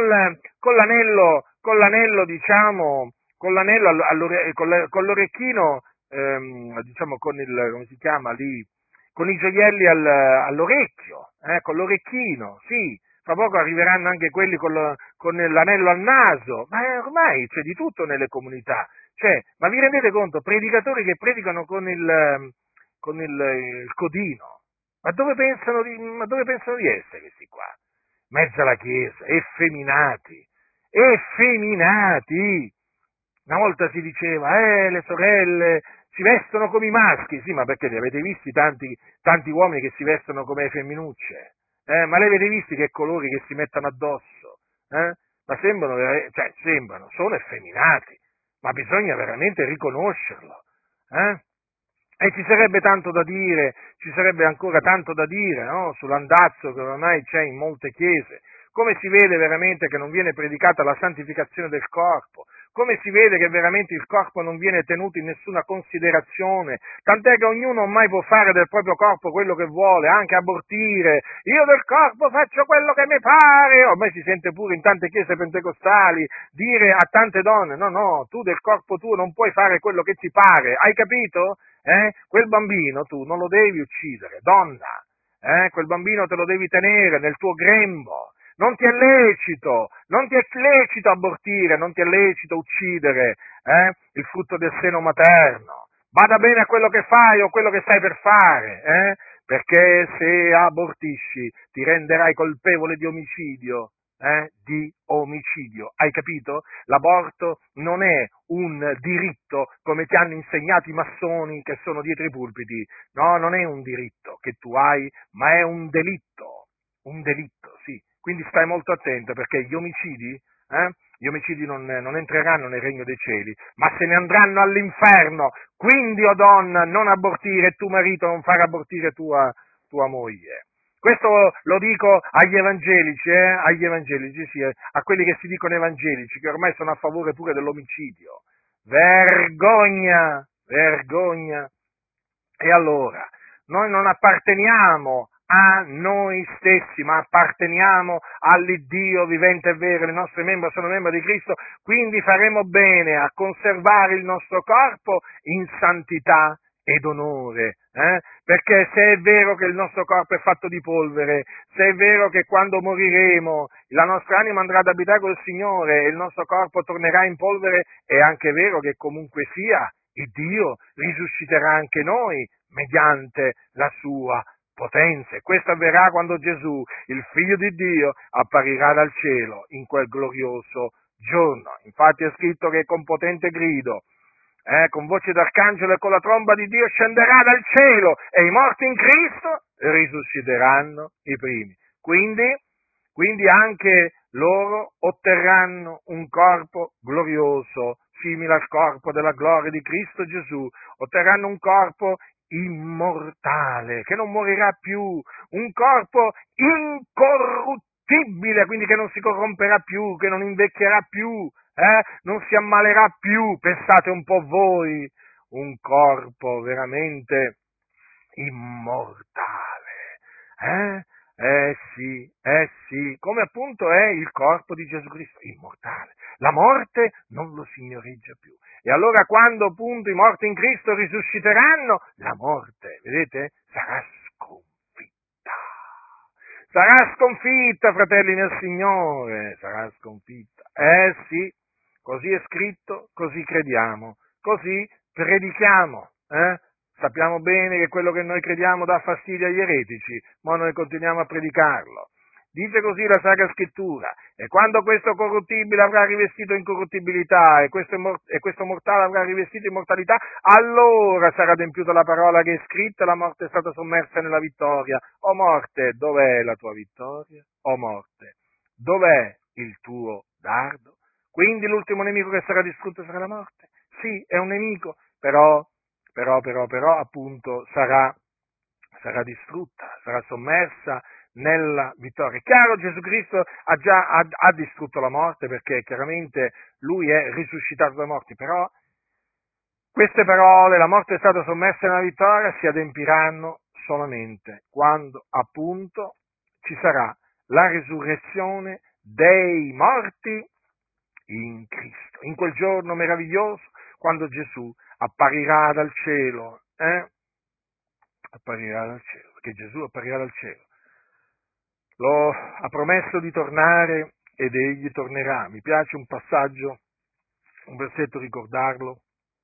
Speaker 1: diciamo, con l'orecchino, diciamo, come si chiama lì, con i gioielli all'orecchio, con l'orecchino, sì. Fra poco arriveranno anche quelli con l'anello al naso, ma ormai c'è di tutto nelle comunità. Ma vi rendete conto? Predicatori che predicano con il codino. Ma dove pensano di essere questi qua? Mezzo alla Chiesa, effeminati. Effeminati! Una volta si diceva, le sorelle si vestono come i maschi. Sì, ma perché li avete visti tanti uomini che si vestono come le femminucce? Ma li avete visti che colori che si mettono addosso? Ma sono effeminati, ma bisogna veramente riconoscerlo. Eh? E ci sarebbe tanto da dire, ci sarebbe ancora tanto da dire, no? Sull'andazzo che ormai c'è in molte chiese, come si vede veramente che non viene predicata la santificazione del corpo, come si vede che veramente il corpo non viene tenuto in nessuna considerazione, tant'è che ognuno ormai può fare del proprio corpo quello che vuole, anche abortire, io del corpo faccio quello che mi pare, ormai si sente pure in tante chiese pentecostali dire a tante donne, no, tu del corpo tuo non puoi fare quello che ti pare, hai capito? Quel bambino tu non lo devi uccidere, donna, quel bambino te lo devi tenere nel tuo grembo, non ti è lecito abortire, non ti è lecito uccidere, il frutto del seno materno, bada bene a quello che fai o quello che stai per fare, perché se abortisci ti renderai colpevole di omicidio, di omicidio, hai capito? L'aborto non è un diritto come ti hanno insegnato i massoni che sono dietro i pulpiti, no, non è un diritto che tu hai, ma è un delitto, sì, quindi stai molto attento perché gli omicidi non entreranno nel regno dei cieli, ma se ne andranno all'inferno, quindi, o donna, non abortire e tuo marito non far abortire tua moglie. Questo lo dico agli evangelici, sì, a quelli che si dicono evangelici, che ormai sono a favore pure dell'omicidio. Vergogna, vergogna. E allora, noi non apparteniamo a noi stessi, ma apparteniamo all'Iddio vivente e vero, le nostre membra sono membra di Cristo, quindi faremo bene a conservare il nostro corpo in santità ed onore, perché se è vero che il nostro corpo è fatto di polvere, se è vero che quando moriremo la nostra anima andrà ad abitare col Signore e il nostro corpo tornerà in polvere, è anche vero che comunque sia il Dio risusciterà anche noi mediante la sua potenza. E questo avverrà quando Gesù, il Figlio di Dio, apparirà dal cielo in quel glorioso giorno. Infatti è scritto che con potente grido, con voce d'arcangelo e con la tromba di Dio scenderà dal cielo e i morti in Cristo risusciteranno i primi. Quindi anche loro otterranno un corpo glorioso, simile al corpo della gloria di Cristo Gesù, otterranno un corpo immortale, che non morirà più, un corpo incorruttibile, quindi che non si corromperà più, che non invecchierà più, non si ammalerà più, pensate un po' voi, un corpo veramente immortale, sì, come appunto è il corpo di Gesù Cristo, immortale. La morte non lo signoreggia più. E allora quando appunto i morti in Cristo risusciteranno, la morte, vedete, sarà sconfitta. Sarà sconfitta, fratelli nel Signore, sarà sconfitta. Sì, così è scritto, così crediamo, così predichiamo. Sappiamo bene che quello che noi crediamo dà fastidio agli eretici, ma noi continuiamo a predicarlo. Dice così la Sacra Scrittura, e quando questo corruttibile avrà rivestito incorruttibilità e questo mortale avrà rivestito immortalità, allora sarà adempiuta la parola che è scritta, la morte è stata sommersa nella vittoria. O morte, dov'è la tua vittoria? O morte, dov'è il tuo dardo? Quindi l'ultimo nemico che sarà distrutto sarà la morte. Sì, è un nemico, però, appunto, sarà distrutta, sarà sommersa nella vittoria. È chiaro, Gesù Cristo ha distrutto la morte perché chiaramente Lui è risuscitato dai morti, però queste parole, la morte è stata sommersa nella vittoria, si adempiranno solamente quando appunto ci sarà la risurrezione dei morti in Cristo. In quel giorno meraviglioso, quando Gesù apparirà dal cielo, apparirà dal cielo, perché Gesù apparirà dal cielo. Ha promesso di tornare ed egli tornerà. Mi piace un passaggio, un versetto ricordarlo.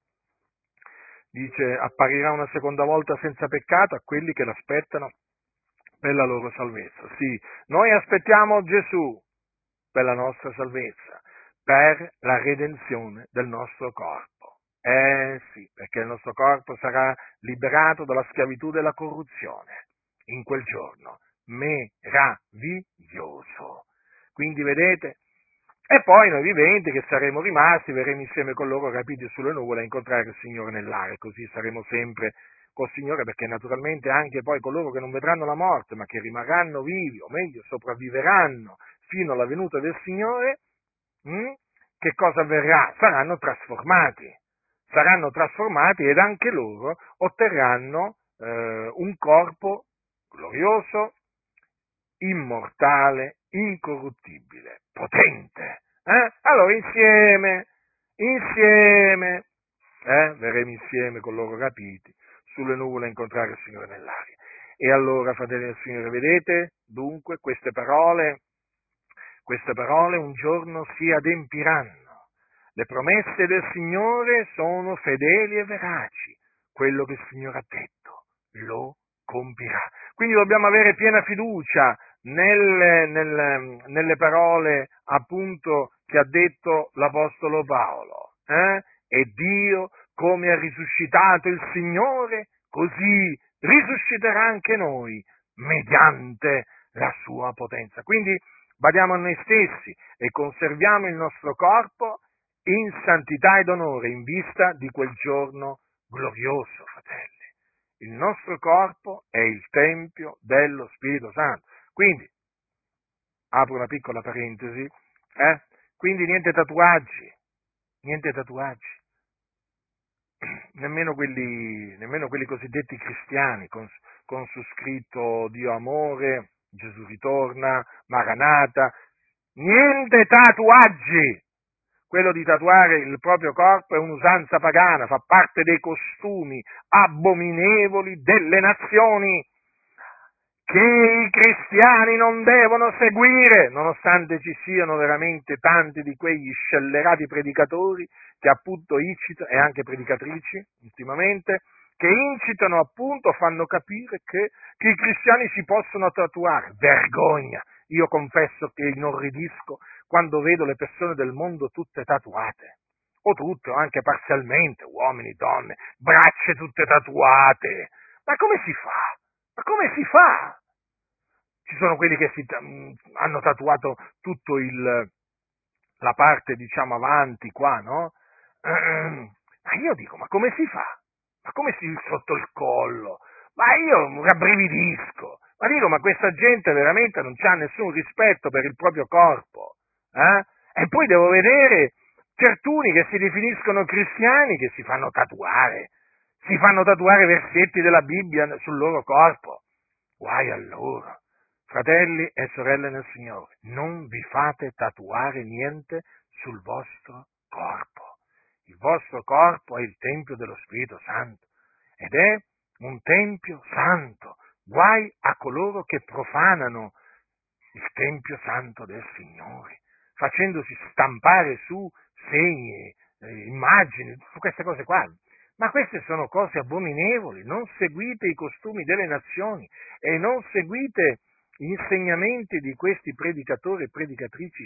Speaker 1: Dice, apparirà una seconda volta senza peccato a quelli che l'aspettano per la loro salvezza. Sì, noi aspettiamo Gesù per la nostra salvezza, per la redenzione del nostro corpo. Sì, perché il nostro corpo sarà liberato dalla schiavitù della corruzione in quel giorno. Meraviglioso. Quindi vedete, e poi noi viventi che saremo rimasti, verremo insieme con loro rapiti sulle nuvole a incontrare il Signore nell'aria, così saremo sempre col Signore, perché naturalmente anche poi coloro che non vedranno la morte, ma che rimarranno vivi, o meglio, sopravviveranno fino alla venuta del Signore, che cosa avverrà? Saranno trasformati ed anche loro otterranno un corpo glorioso, immortale, incorruttibile, potente. Allora insieme, verremo insieme con loro rapiti sulle nuvole a incontrare il Signore nell'aria. E allora, fratelli del Signore, vedete, dunque, queste parole un giorno si adempiranno. Le promesse del Signore sono fedeli e veraci. Quello che il Signore ha detto lo compirà. Quindi dobbiamo avere piena fiducia nelle parole appunto che ha detto l'Apostolo Paolo. E Dio, come ha risuscitato il Signore, così risusciterà anche noi mediante la sua potenza. Quindi badiamo a noi stessi e conserviamo il nostro corpo in santità ed onore in vista di quel giorno glorioso, fratelli. Il nostro corpo è il Tempio dello Spirito Santo. Quindi, apro una piccola parentesi, quindi niente tatuaggi, nemmeno quelli cosiddetti cristiani, con su scritto Dio amore, Gesù ritorna, Maranata, niente tatuaggi! Quello di tatuare il proprio corpo è un'usanza pagana, fa parte dei costumi abominevoli delle nazioni che i cristiani non devono seguire, nonostante ci siano veramente tanti di quegli scellerati predicatori che appunto incitano, e anche predicatrici ultimamente, che incitano appunto, fanno capire che i cristiani si possono tatuare. Vergogna! Io confesso che inorridisco quando vedo le persone del mondo tutte tatuate, o tutte, o anche parzialmente, uomini, donne, braccia tutte tatuate. Ma come si fa? Ma come si fa? Ci sono quelli che hanno tatuato tutto la parte, diciamo, avanti qua, no? Ma io dico, ma come si fa? Ma come sotto il collo? Ma io rabbrividisco. Ma dico, ma questa gente veramente non ha nessun rispetto per il proprio corpo. E poi devo vedere certuni che si definiscono cristiani che si fanno tatuare versetti della Bibbia sul loro corpo. Guai a loro. fratelli e sorelle nel Signore, non vi fate tatuare niente sul vostro corpo. Il vostro corpo è il Tempio dello Spirito Santo ed è un Tempio santo. Guai a coloro che profanano il Tempio santo del Signore, facendosi stampare su segni, immagini, su queste cose qua. Ma queste sono cose abominevoli, non seguite i costumi delle nazioni e non seguite gli insegnamenti di questi predicatori e predicatrici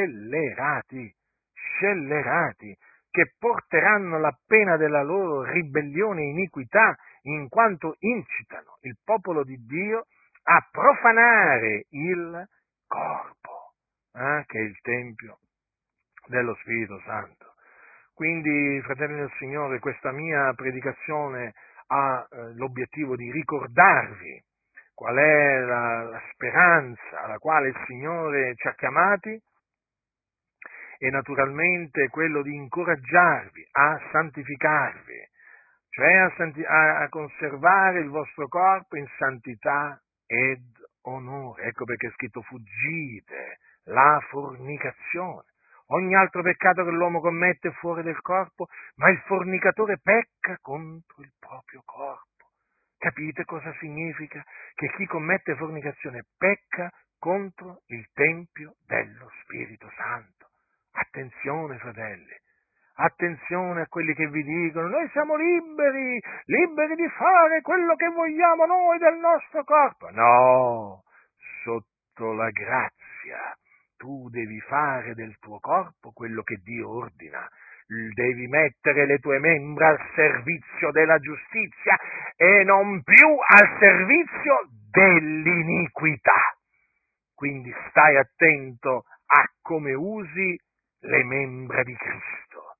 Speaker 1: scellerati, che porteranno la pena della loro ribellione e iniquità, in quanto incitano il popolo di Dio a profanare il corpo, che è il Tempio dello Spirito Santo. Quindi, fratelli del Signore, questa mia predicazione ha l'obiettivo di ricordarvi qual è la speranza alla quale il Signore ci ha chiamati e naturalmente quello di incoraggiarvi a santificarvi, cioè a conservare il vostro corpo in santità ed onore. Ecco perché è scritto: fuggite la fornicazione. Ogni altro peccato che l'uomo commette è fuori del corpo, ma il fornicatore pecca contro il proprio corpo. Capite cosa significa? Che chi commette fornicazione pecca contro il Tempio dello Spirito Santo. Attenzione, fratelli, attenzione a quelli che vi dicono: noi siamo liberi di fare quello che vogliamo noi del nostro corpo. No, sotto la grazia tu devi fare del tuo corpo quello che Dio ordina. Devi mettere le tue membra al servizio della giustizia e non più al servizio dell'iniquità. Quindi stai attento a come usi le membra di Cristo,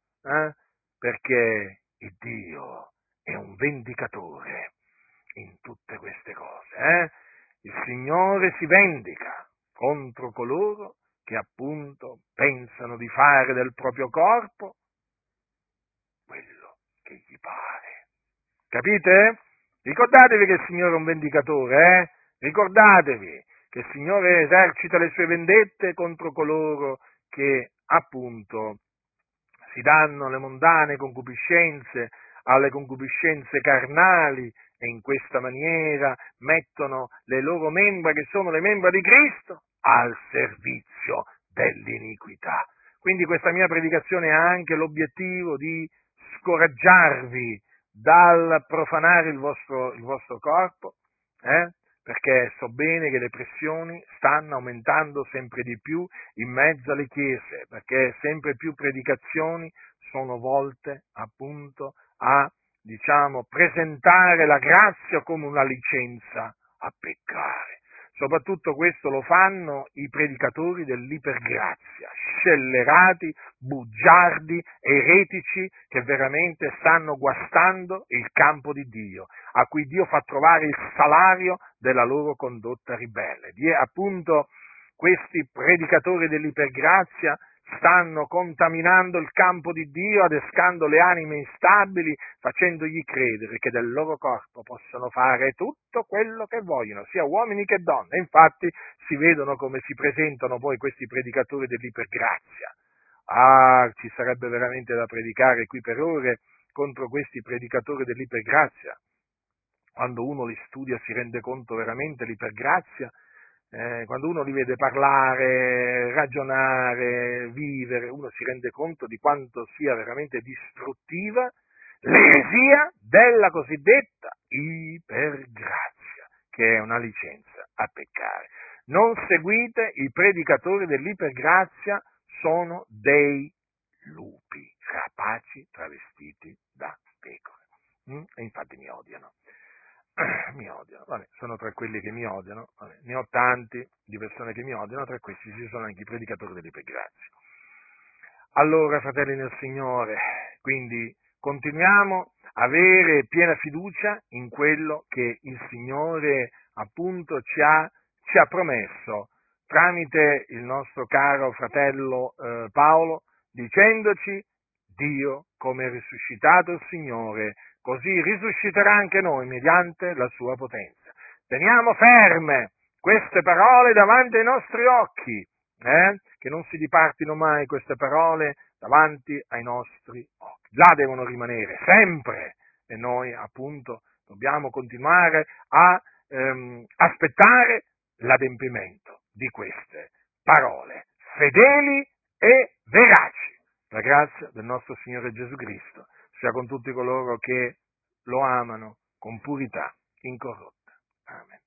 Speaker 1: perché il Dio è un vendicatore in tutte queste cose. Il Signore si vendica contro coloro che appunto pensano di fare del proprio corpo quello che gli pare. Capite? Ricordatevi che il Signore è un vendicatore, Ricordatevi che il Signore esercita le sue vendette contro coloro che appunto si danno alle mondane concupiscenze, alle concupiscenze carnali e in questa maniera mettono le loro membra, che sono le membra di Cristo, al servizio dell'iniquità. Quindi questa mia predicazione ha anche l'obiettivo di scoraggiarvi dal profanare il vostro corpo, perché so bene che le pressioni stanno aumentando sempre di più in mezzo alle chiese, perché sempre più predicazioni sono volte appunto a, presentare la grazia come una licenza a peccare. Soprattutto questo lo fanno i predicatori dell'ipergrazia, scellerati, bugiardi, eretici, che veramente stanno guastando il campo di Dio, a cui Dio fa trovare il salario della loro condotta ribelle. Appunto, questi predicatori dell'ipergrazia stanno contaminando il campo di Dio, adescando le anime instabili, facendogli credere che del loro corpo possono fare tutto quello che vogliono, sia uomini che donne. Infatti si vedono come si presentano poi questi predicatori dell'ipergrazia. Ci sarebbe veramente da predicare qui per ore contro questi predicatori dell'ipergrazia. Quando uno li studia si rende conto veramente l'ipergrazia, quando uno li vede parlare, ragionare, vivere, uno si rende conto di quanto sia veramente distruttiva l'eresia della cosiddetta ipergrazia, che è una licenza a peccare. Non seguite i predicatori dell'ipergrazia, sono dei lupi rapaci travestiti da pecore. E infatti mi odiano. Sono tra quelli che mi odiano, ne ho tanti di persone che mi odiano, tra questi ci sono anche i predicatori dell'ipergrazia. Allora, fratelli nel Signore, quindi continuiamo a avere piena fiducia in quello che il Signore appunto ci ha promesso tramite il nostro caro fratello Paolo, dicendoci: Dio, come è risuscitato il Signore, così risusciterà anche noi mediante la sua potenza. Teniamo ferme queste parole davanti ai nostri occhi, che non si dipartino mai queste parole davanti ai nostri occhi. Là devono rimanere sempre e noi appunto dobbiamo continuare a aspettare l'adempimento di queste parole fedeli e veraci. La grazia del nostro Signore Gesù Cristo sia con tutti coloro che lo amano con purità incorrotta. Amen.